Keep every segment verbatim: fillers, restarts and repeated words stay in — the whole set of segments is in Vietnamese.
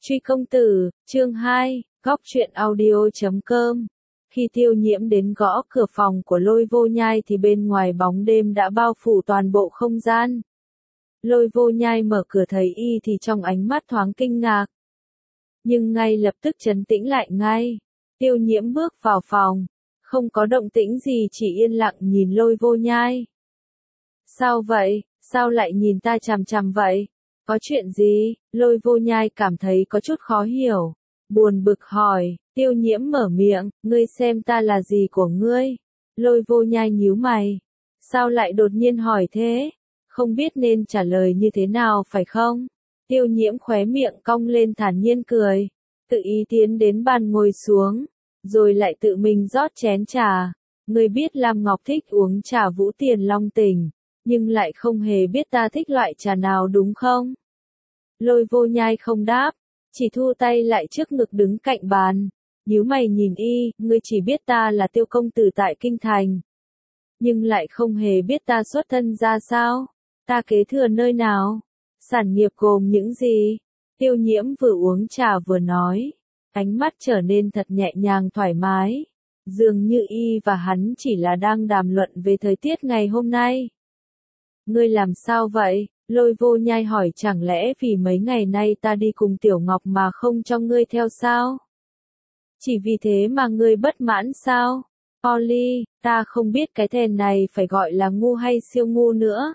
Truy công tử, chương hai, góc truyện audio chấm com. Khi Tiêu Nhiễm đến gõ cửa phòng của Lôi Vô Nhai thì bên ngoài bóng đêm đã bao phủ toàn bộ không gian. Lôi Vô Nhai mở cửa thấy y thì trong ánh mắt thoáng kinh ngạc. Nhưng ngay lập tức trấn tĩnh lại ngay. Tiêu Nhiễm bước vào phòng, không có động tĩnh gì, chỉ yên lặng nhìn Lôi Vô Nhai. Sao vậy, sao lại nhìn ta chằm chằm vậy? Có chuyện gì? Lôi Vô Nhai cảm thấy có chút khó hiểu. Buồn bực hỏi, Tiêu Nhiễm mở miệng, ngươi xem ta là gì của ngươi? Lôi Vô Nhai nhíu mày. Sao lại đột nhiên hỏi thế? Không biết nên trả lời như thế nào phải không? Tiêu Nhiễm khóe miệng cong lên thản nhiên cười. Tự ý tiến đến bàn ngồi xuống. Rồi lại tự mình rót chén trà. Ngươi biết Lam Ngọc thích uống trà Vũ Tiền Long Tình. Nhưng lại không hề biết ta thích loại trà nào đúng không? Lôi Vô Nhai không đáp, chỉ thu tay lại trước ngực đứng cạnh bàn, nhíu mày nhìn y, ngươi chỉ biết ta là Tiêu công tử tại Kinh Thành. Nhưng lại không hề biết ta xuất thân ra sao, ta kế thừa nơi nào, sản nghiệp gồm những gì. Tiêu Nhiễm vừa uống trà vừa nói, ánh mắt trở nên thật nhẹ nhàng thoải mái, dường như y và hắn chỉ là đang đàm luận về thời tiết ngày hôm nay. Ngươi làm sao vậy? Lôi Vô Nhai hỏi, chẳng lẽ vì mấy ngày nay ta đi cùng Tiểu Ngọc mà không cho ngươi theo sao? Chỉ vì thế mà ngươi bất mãn sao? Polly, ta không biết cái tên này phải gọi là ngu hay siêu ngu nữa.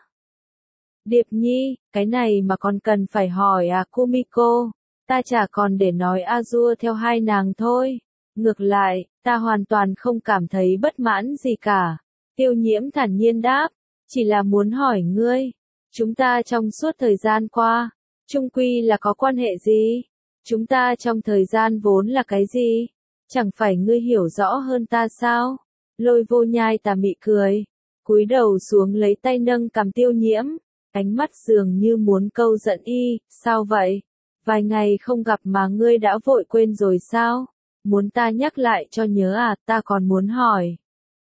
Điệp Nhi, cái này mà còn cần phải hỏi à Kumiko? Ta chả còn để nói Azure theo hai nàng thôi. Ngược lại, ta hoàn toàn không cảm thấy bất mãn gì cả. Tiêu Nhiễm thản nhiên đáp, chỉ là muốn hỏi ngươi. Chúng ta trong suốt thời gian qua, chung quy là có quan hệ gì? Chúng ta trong thời gian vốn là cái gì? Chẳng phải ngươi hiểu rõ hơn ta sao? Lôi Vô Nhai tà mị cười, cúi đầu xuống lấy tay nâng cằm Tiêu Nhiễm, ánh mắt dường như muốn câu giận y, sao vậy? Vài ngày không gặp mà ngươi đã vội quên rồi sao? Muốn ta nhắc lại cho nhớ à? Ta còn muốn hỏi.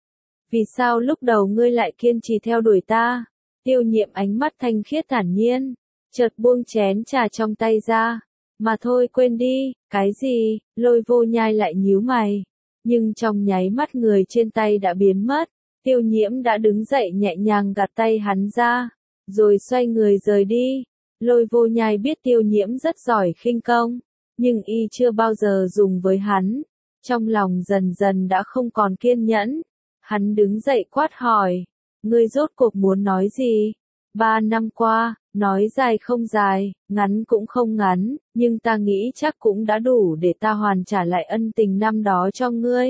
Vì sao lúc đầu ngươi lại kiên trì theo đuổi ta? Tiêu Nhiễm ánh mắt thanh khiết thản nhiên, chợt buông chén trà trong tay ra. Mà thôi quên đi, cái gì? Lôi Vô Nhai lại nhíu mày. Nhưng trong nháy mắt người trên tay đã biến mất. Tiêu Nhiễm đã đứng dậy nhẹ nhàng gạt tay hắn ra, rồi xoay người rời đi. Lôi Vô Nhai biết Tiêu Nhiễm rất giỏi khinh công, nhưng y chưa bao giờ dùng với hắn. Trong lòng dần dần đã không còn kiên nhẫn. Hắn đứng dậy quát hỏi. Ngươi rốt cuộc muốn nói gì? Ba năm qua, nói dài không dài, ngắn cũng không ngắn, nhưng ta nghĩ chắc cũng đã đủ để ta hoàn trả lại ân tình năm đó cho ngươi.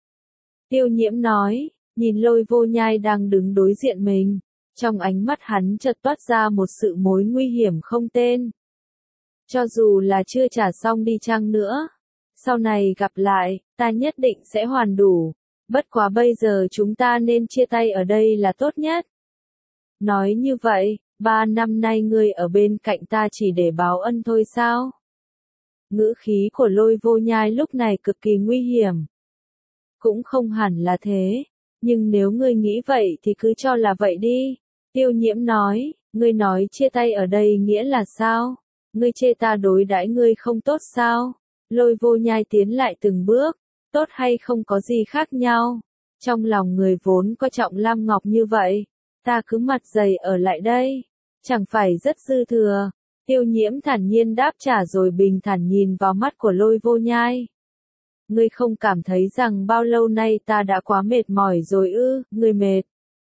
Tiêu Nhiễm nói, nhìn Lôi Vô Nhai đang đứng đối diện mình, trong ánh mắt hắn chợt toát ra một sự mối nguy hiểm không tên. Cho dù là chưa trả xong đi chăng nữa, sau này gặp lại, ta nhất định sẽ hoàn đủ. Bất quá bây giờ chúng ta nên chia tay ở đây là tốt nhất. Nói như vậy, ba năm nay ngươi ở bên cạnh ta chỉ để báo ân thôi sao? Ngữ khí của Lôi Vô Nhai lúc này cực kỳ nguy hiểm. Cũng không hẳn là thế, nhưng nếu ngươi nghĩ vậy thì cứ cho là vậy đi. Tiêu Nhiễm nói, ngươi nói chia tay ở đây nghĩa là sao? Ngươi chê ta đối đãi ngươi không tốt sao? Lôi Vô Nhai tiến lại từng bước. Tốt hay không có gì khác nhau. Trong lòng người vốn coi trọng Lam Ngọc như vậy, ta cứ mặt dày ở lại đây, chẳng phải rất dư thừa. Tiêu Nhiễm thản nhiên đáp trả rồi bình thản nhìn vào mắt của Lôi Vô Nhai. Ngươi không cảm thấy rằng bao lâu nay ta đã quá mệt mỏi rồi ư? Ngươi mệt.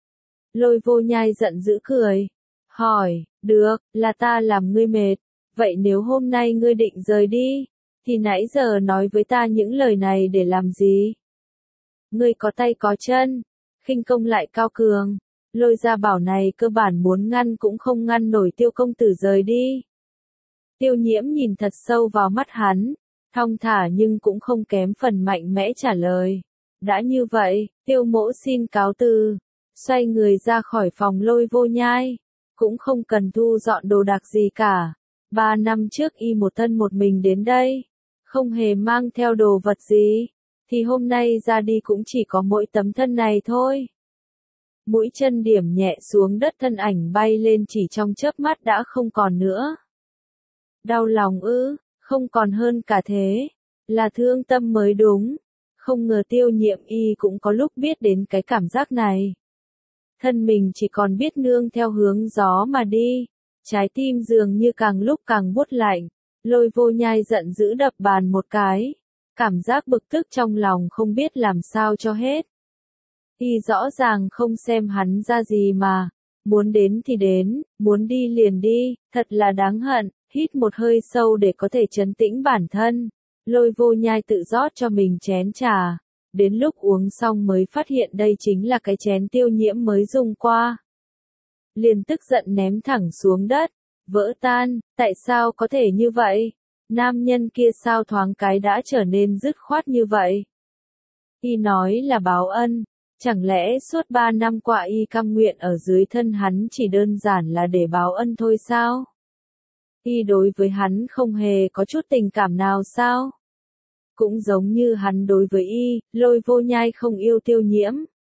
Lôi Vô Nhai giận dữ cười, hỏi, được, là ta làm ngươi mệt. Vậy nếu hôm nay ngươi định rời đi, thì nãy giờ nói với ta những lời này để làm gì? Ngươi có tay có chân, khinh công lại cao cường, Lôi Gia Bảo này cơ bản muốn ngăn cũng không ngăn nổi Tiêu công tử rời đi. Tiêu Nhiễm nhìn thật sâu vào mắt hắn, thong thả nhưng cũng không kém phần mạnh mẽ trả lời. Đã như vậy, Tiêu mỗ xin cáo từ, xoay người ra khỏi phòng Lôi Vô Nhai, cũng không cần thu dọn đồ đạc gì cả. Ba năm trước y một thân một mình đến đây, không hề mang theo đồ vật gì, thì hôm nay ra đi cũng chỉ có mỗi tấm thân này thôi. Mũi chân điểm nhẹ xuống đất, thân ảnh bay lên chỉ trong chớp mắt đã không còn nữa. Đau lòng ư? Không còn hơn cả thế, là thương tâm mới đúng. Không ngờ Tiêu Nhiễm y cũng có lúc biết đến cái cảm giác này. Thân mình chỉ còn biết nương theo hướng gió mà đi. Trái tim dường như càng lúc càng buốt lạnh. Lôi Vô Nhai giận dữ đập bàn một cái. Cảm giác bực tức trong lòng không biết làm sao cho hết. Y rõ ràng không xem hắn ra gì mà. Muốn đến thì đến, muốn đi liền đi, thật là đáng hận. Hít một hơi sâu để có thể trấn tĩnh bản thân. Lôi Vô Nhai tự rót cho mình chén trà. Đến lúc uống xong mới phát hiện đây chính là cái chén Tiêu Nhiễm mới dùng qua. Liền tức giận ném thẳng xuống đất. Vỡ tan, tại sao có thể như vậy? Nam nhân kia sao thoáng cái đã trở nên dứt khoát như vậy? Y nói là báo ân. Chẳng lẽ suốt ba năm qua y cam nguyện ở dưới thân hắn chỉ đơn giản là để báo ân thôi sao? Y đối với hắn không hề có chút tình cảm nào sao? Cũng giống như hắn đối với y, Lôi Vô Nhai không yêu Tiêu Nhiễm.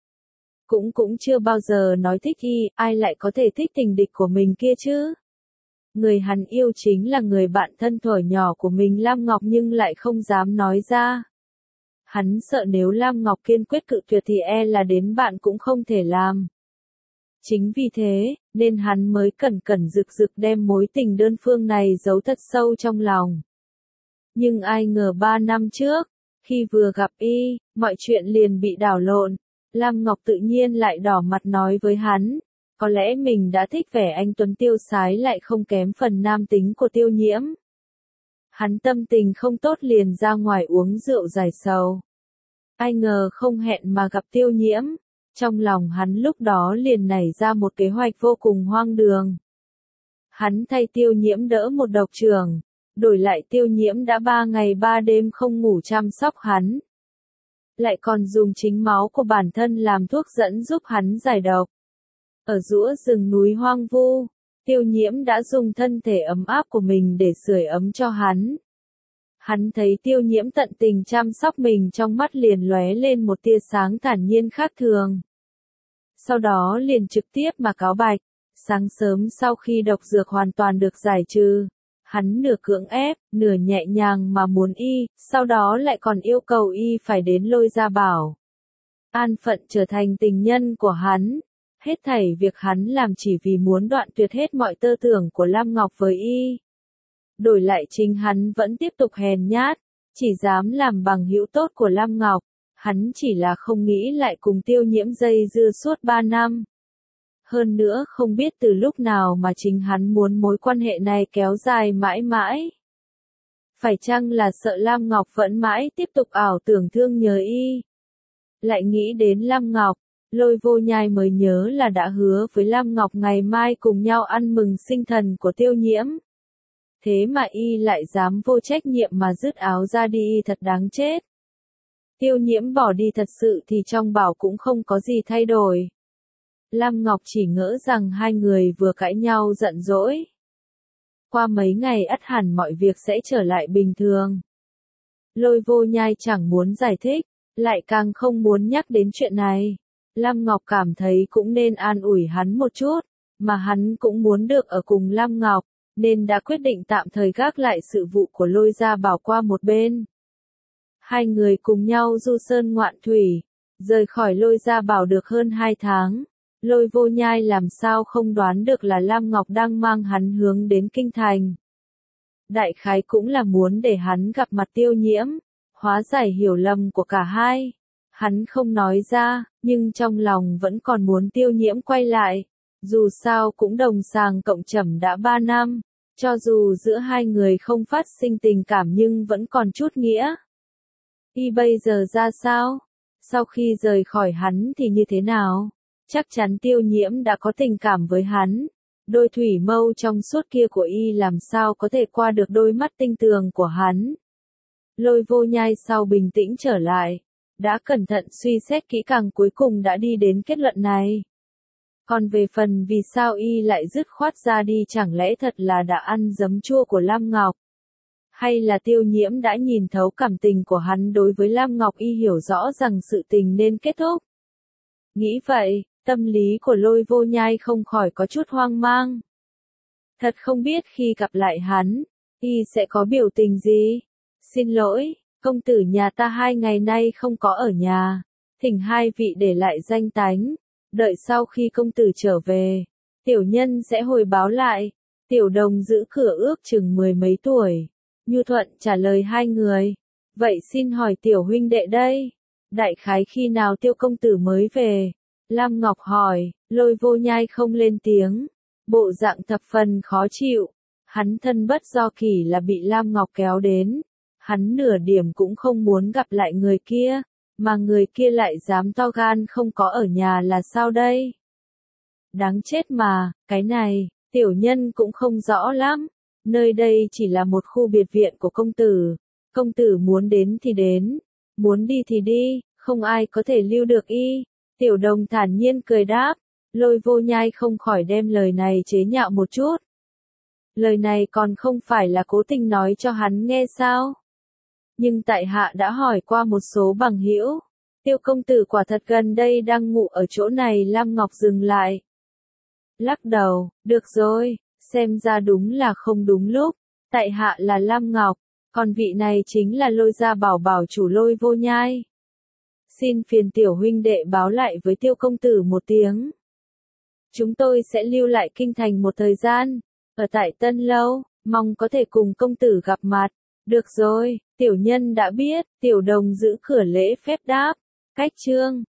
Cũng cũng chưa bao giờ nói thích y, ai lại có thể thích tình địch của mình kia chứ? Người hắn yêu chính là người bạn thân thuở nhỏ của mình Lam Ngọc nhưng lại không dám nói ra. Hắn sợ nếu Lam Ngọc kiên quyết cự tuyệt thì e là đến bạn cũng không thể làm. Chính vì thế, nên hắn mới cẩn cẩn rực rực đem mối tình đơn phương này giấu thật sâu trong lòng. Nhưng ai ngờ ba năm trước, khi vừa gặp y, mọi chuyện liền bị đảo lộn. Lam Ngọc tự nhiên lại đỏ mặt nói với hắn, có lẽ mình đã thích vẻ anh tuấn tiêu sái lại không kém phần nam tính của Tiêu Nhiễm. Hắn tâm tình không tốt liền ra ngoài uống rượu giải sầu. Ai ngờ không hẹn mà gặp Tiêu Nhiễm. Trong lòng hắn lúc đó liền nảy ra một kế hoạch vô cùng hoang đường. Hắn thay Tiêu Nhiễm đỡ một độc trưởng, đổi lại Tiêu Nhiễm đã ba ngày ba đêm không ngủ chăm sóc hắn. Lại còn dùng chính máu của bản thân làm thuốc dẫn giúp hắn giải độc. Ở giữa rừng núi hoang vu, Tiêu Nhiễm đã dùng thân thể ấm áp của mình để sưởi ấm cho hắn. Hắn thấy Tiêu Nhiễm tận tình chăm sóc mình trong mắt liền lóe lên một tia sáng thản nhiên khác thường. Sau đó liền trực tiếp mà cáo bạch, sáng sớm sau khi độc dược hoàn toàn được giải trừ, hắn nửa cưỡng ép, nửa nhẹ nhàng mà muốn y, sau đó lại còn yêu cầu y phải đến Lôi Gia Bảo. An phận trở thành tình nhân của hắn. Hết thảy việc hắn làm chỉ vì muốn đoạn tuyệt hết mọi tơ tưởng của Lam Ngọc với y. Đổi lại chính hắn vẫn tiếp tục hèn nhát, chỉ dám làm bằng hữu tốt của Lam Ngọc. Hắn chỉ là không nghĩ lại cùng Tiêu Nhiễm dây dưa suốt ba năm. Hơn nữa không biết từ lúc nào mà chính hắn muốn mối quan hệ này kéo dài mãi mãi. Phải chăng là sợ Lam Ngọc vẫn mãi tiếp tục ảo tưởng thương nhớ y. Lại nghĩ đến Lam Ngọc, Lôi Vô Nhai mới nhớ là đã hứa với Lam Ngọc ngày mai cùng nhau ăn mừng sinh thần của Tiêu Nhiễm. Thế mà y lại dám vô trách nhiệm mà dứt áo ra đi, thật đáng chết. Tiêu Nhiễm bỏ đi thật sự thì trong Bảo cũng không có gì thay đổi. Lam Ngọc chỉ ngỡ rằng hai người vừa cãi nhau giận dỗi. Qua mấy ngày ắt hẳn mọi việc sẽ trở lại bình thường. Lôi Vô Nhai chẳng muốn giải thích, lại càng không muốn nhắc đến chuyện này. Lam Ngọc cảm thấy cũng nên an ủi hắn một chút, mà hắn cũng muốn được ở cùng Lam Ngọc, nên đã quyết định tạm thời gác lại sự vụ của Lôi Gia Bảo qua một bên. Hai người cùng nhau du sơn ngoạn thủy, rời khỏi Lôi Gia Bảo được hơn hai tháng. Lôi Vô Nhai làm sao không đoán được là Lam Ngọc đang mang hắn hướng đến kinh thành. Đại khái cũng là muốn để hắn gặp mặt Tiêu Nhiễm, hóa giải hiểu lầm của cả hai. Hắn không nói ra, nhưng trong lòng vẫn còn muốn Tiêu Nhiễm quay lại. Dù sao cũng đồng sàng cộng trầm đã ba năm, cho dù giữa hai người không phát sinh tình cảm nhưng vẫn còn chút nghĩa. Y bây giờ ra sao? Sau khi rời khỏi hắn thì như thế nào? Chắc chắn Tiêu Nhiễm đã có tình cảm với hắn. Đôi thủy mâu trong suốt kia của y làm sao có thể qua được đôi mắt tinh tường của hắn. Lôi Vô Nhai sau bình tĩnh trở lại, đã cẩn thận suy xét kỹ càng cuối cùng đã đi đến kết luận này. Còn về phần vì sao y lại dứt khoát ra đi, chẳng lẽ thật là đã ăn giấm chua của Lam Ngọc? Hay là Tiêu Nhiễm đã nhìn thấu cảm tình của hắn đối với Lam Ngọc, y hiểu rõ rằng sự tình nên kết thúc? Nghĩ vậy, tâm lý của Lôi Vô Nhai không khỏi có chút hoang mang. Thật không biết khi gặp lại hắn, Y sẽ có biểu tình gì? Xin lỗi, công tử nhà ta hai ngày nay không có ở nhà. Thỉnh hai vị để lại danh tánh. Đợi sau khi công tử trở về, tiểu nhân sẽ hồi báo lại. Tiểu đồng giữ cửa ước chừng mười mấy tuổi. Nhu thuận trả lời hai người. Vậy xin hỏi tiểu huynh đệ đây. Đại khái khi nào Tiêu công tử mới về? Lam Ngọc hỏi. Lôi Vô Nhai không lên tiếng. Bộ dạng thập phần khó chịu. Hắn thân bất do kỳ là bị Lam Ngọc kéo đến. Hắn nửa điểm cũng không muốn gặp lại người kia. Mà người kia lại dám to gan không có ở nhà là sao đây? Đáng chết mà, cái này, tiểu nhân cũng không rõ lắm. Nơi đây chỉ là một khu biệt viện của công tử. Công tử muốn đến thì đến, muốn đi thì đi, không ai có thể lưu được y. Tiểu đồng thản nhiên cười đáp. Lôi Vô Nhai không khỏi đem lời này chế nhạo một chút. Lời này còn không phải là cố tình nói cho hắn nghe sao? Nhưng tại hạ đã hỏi qua một số bằng hữu. Tiêu công tử quả thật gần đây đang ngủ ở chỗ này. Lam Ngọc dừng lại. Lắc đầu, được rồi, xem ra đúng là không đúng lúc. Tại hạ là Lam Ngọc, còn vị này chính là Lôi gia bảo bảo chủ Lôi Vô Nhai. Xin phiền tiểu huynh đệ báo lại với Tiêu công tử một tiếng. Chúng tôi sẽ lưu lại kinh thành một thời gian, ở tại Tân Lâu, mong có thể cùng công tử gặp mặt. Được rồi, tiểu nhân đã biết. Tiểu đồng giữ cửa lễ phép đáp. Cách chương